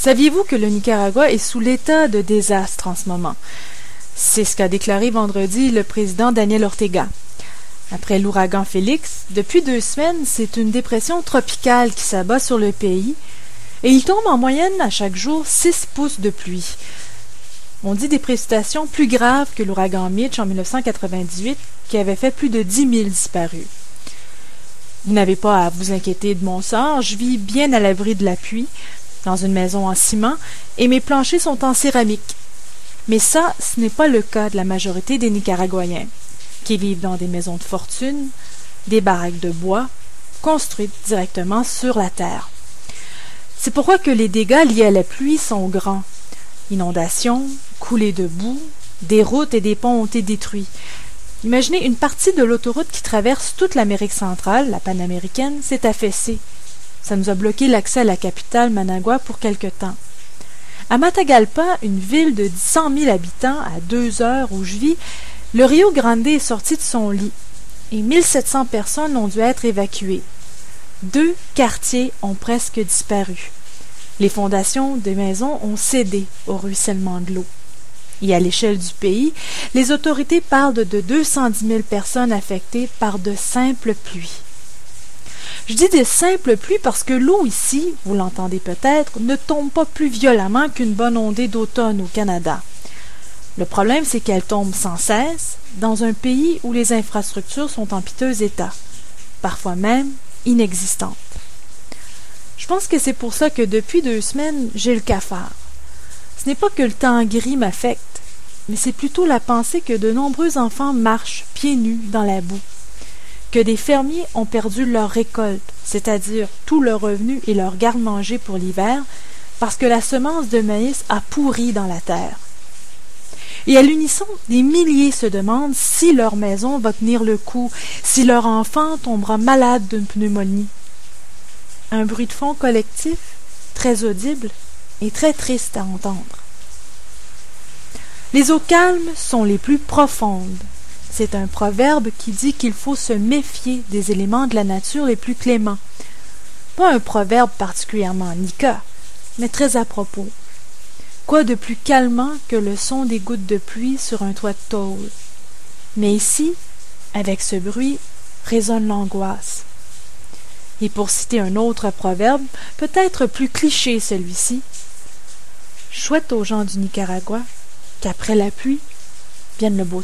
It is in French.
Saviez-vous que le Nicaragua est sous l'état de désastre en ce moment? C'est ce qu'a déclaré vendredi le président Daniel Ortega. Après l'ouragan Félix, depuis 2 semaines, c'est une dépression tropicale qui s'abat sur le pays et il tombe en moyenne à chaque jour 6 pouces de pluie. On dit des précipitations plus graves que l'ouragan Mitch en 1998 qui avait fait plus de 10 000 disparus. Vous n'avez pas à vous inquiéter de mon sort, je vis bien à l'abri de la pluie, dans une maison en ciment, et mes planchers sont en céramique. Mais ça, ce n'est pas le cas de la majorité des Nicaraguayens, qui vivent dans des maisons de fortune, des baraques de bois, construites directement sur la terre. C'est pourquoi que les dégâts liés à la pluie sont grands. Inondations, coulées de boue, des routes et des ponts ont été détruits. Imaginez une partie de l'autoroute qui traverse toute l'Amérique centrale, la panaméricaine, s'est affaissée. Ça nous a bloqué l'accès à la capitale Managua pour quelque temps. À Matagalpa, une ville de 100 000 habitants à 2 heures où je vis, le Rio Grande est sorti de son lit et 1700 personnes ont dû être évacuées. 2 quartiers ont presque disparu. Les fondations des maisons ont cédé au ruissellement de l'eau. Et à l'échelle du pays, les autorités parlent de 210 000 personnes affectées par de simples pluies. Je dis de simples pluies parce que l'eau ici, vous l'entendez peut-être, ne tombe pas plus violemment qu'une bonne ondée d'automne au Canada. Le problème, c'est qu'elle tombe sans cesse dans un pays où les infrastructures sont en piteux état, parfois même inexistantes. Je pense que c'est pour ça que depuis 2 semaines, j'ai le cafard. Ce n'est pas que le temps gris m'affecte, mais c'est plutôt la pensée que de nombreux enfants marchent pieds nus dans la boue, que des fermiers ont perdu leur récolte, c'est-à-dire tout leur revenu et leur garde-manger pour l'hiver, parce que la semence de maïs a pourri dans la terre. Et à l'unisson, des milliers se demandent si leur maison va tenir le coup, si leur enfant tombera malade d'une pneumonie. Un bruit de fond collectif, très audible et très triste à entendre. Les eaux calmes sont les plus profondes. C'est un proverbe qui dit qu'il faut se méfier des éléments de la nature les plus cléments. Pas un proverbe particulièrement nica, mais très à propos. Quoi de plus calmant que le son des gouttes de pluie sur un toit de tôle? Mais ici, avec ce bruit, résonne l'angoisse. Et pour citer un autre proverbe, peut-être plus cliché celui-ci, « Chouette aux gens du Nicaragua qu'après la pluie vienne le beau temps. »